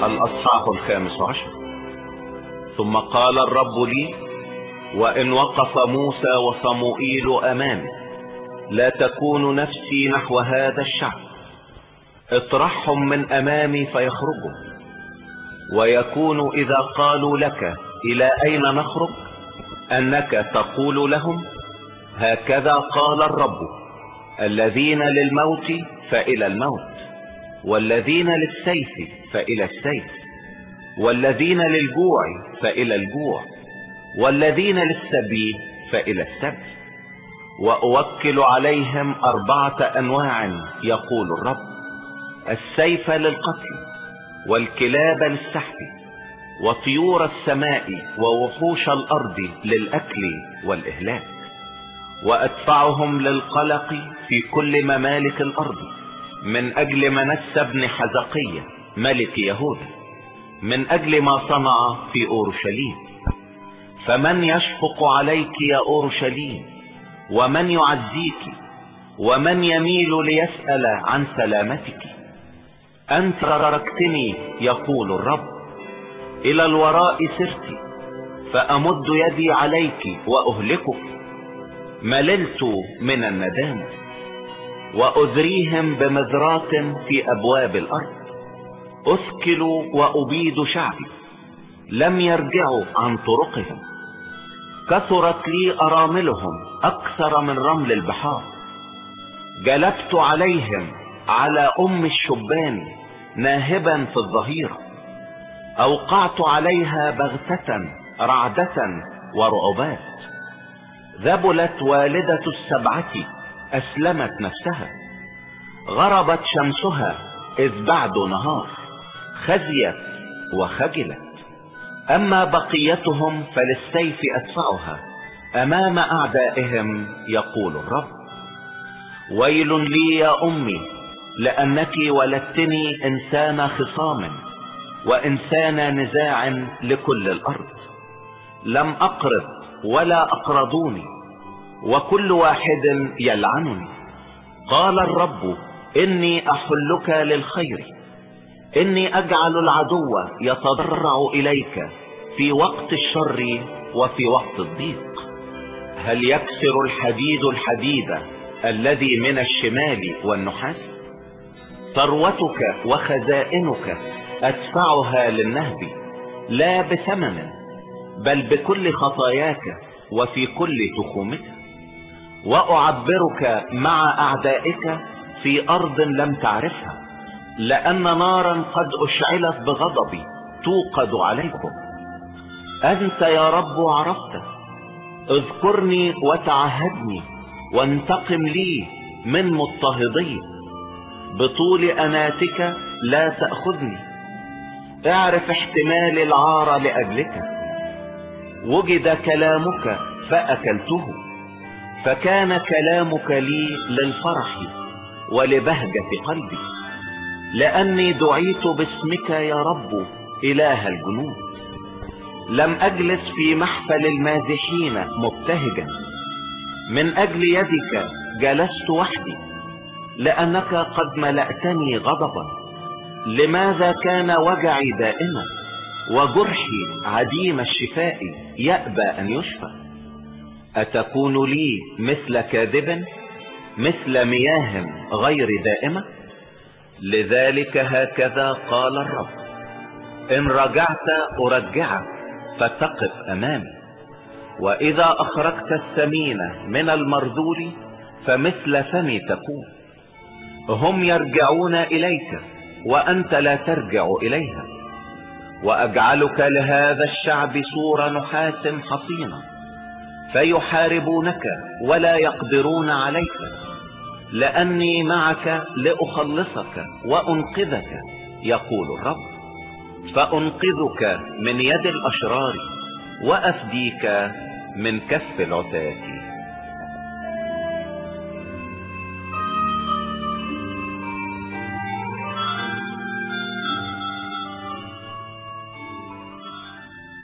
الأصحاح 15. ثم قال الرب لي: وإن وقف موسى وصموئيل أمامي لا تكون نفسي نحو هذا الشعب، اطرحهم من أمامي فيخرجوا. ويكون إذا قالوا لك: إلى أين نخرج؟ أنك تقول لهم: هكذا قال الرب، الذين للموت فإلى الموت، والذين للسيف فإلى السيف، والذين للجوع فإلى الجوع، والذين للسبي فإلى السبي. وأوكل عليهم 4 أنواع يقول الرب: السيف للقتل، والكلاب للسحب، وطيور السماء ووحوش الأرض للأكل والإهلاك. وأدفعهم للقلق في كل ممالك الأرض من أجل منسى بن حزقية ملك يهوذا، من أجل ما صنع في أورشليم. فمن يشفق عليك يا أورشليم؟ ومن يعزيك؟ ومن يميل ليسأل عن سلامتك؟ أنت تركتني يقول الرب، إلى الوراء سرت، فأمد يدي عليك وأهلكك. مللت من الندامة، وأذريهم بمذرات في أبواب الأرض. أثكل وأبيد شعبي، لم يرجعوا عن طرقهم. كثرت لي أراملهم أكثر من رمل البحار. جلبت عليهم على الشبان ناهبا في الظهيرة. أوقعت عليها بغتة رعدة ورعبات. ذبلت والدة السبعة أسلمت نفسها. غربت شمسها إذ بعد نهار، خزيت وخجلت. أما بقيتهم فللسيف أدفعها أمام أعدائهم يقول الرب. ويل لي يا أمي، لأنك ولدتني إنسان خصام وإنسان نزاع لكل الأرض. لم أقرض ولا أقرضوني، وكل واحد يلعنني. قال الرب: إني أحلك للخير، إني أجعل العدو يتضرع إليك في وقت الشر وفي وقت الضيق. هل يكسر الحديد الحديد الذي من الشمال والنحاس؟ ثروتك وخزائنك أدفعها للنهب، لا بثمن، بل بكل خطاياك وفي كل تخومك. وأعبرك مع أعدائك في أرض لم تعرفها، لأن نارا قد أشعلت بغضبي توقد عليكم. أنت يا رب عرفت، اذكرني وتعهدني، وانتقم لي من مضطهدي. بطول أناتك لا تأخذني، اعرف احتمال العار لأجلك. وجد كلامك فأكلته، فكان كلامك لي للفرح ولبهجة قلبي، لأني دعيت باسمك يا رب إله الجنود. لم أجلس في محفل المازحين مبتهجا، من أجل يدك جلست وحدي، لأنك قد ملأتني غضبا. لماذا كان وجعي دائما، وجرحي عديم الشفاء يأبى أن يشفى؟ أتكون لي مثل كاذب، مثل مياه غير دائمة؟ لذلك هكذا قال الرب: إن رجعت أرجعك فتقف أمامي، وإذا أخرجت الثمينة من المرذول فمثل فمي تكون. هم يرجعون إليك وأنت لا ترجع إليها، وأجعلك لهذا الشعب سور نحاس حصينة، فيحاربونك ولا يقدرون عليك، لأني معك لأخلصك وأنقذك يقول الرب. فأنقذك من يد الأشرار وأفديك من كف العتاة.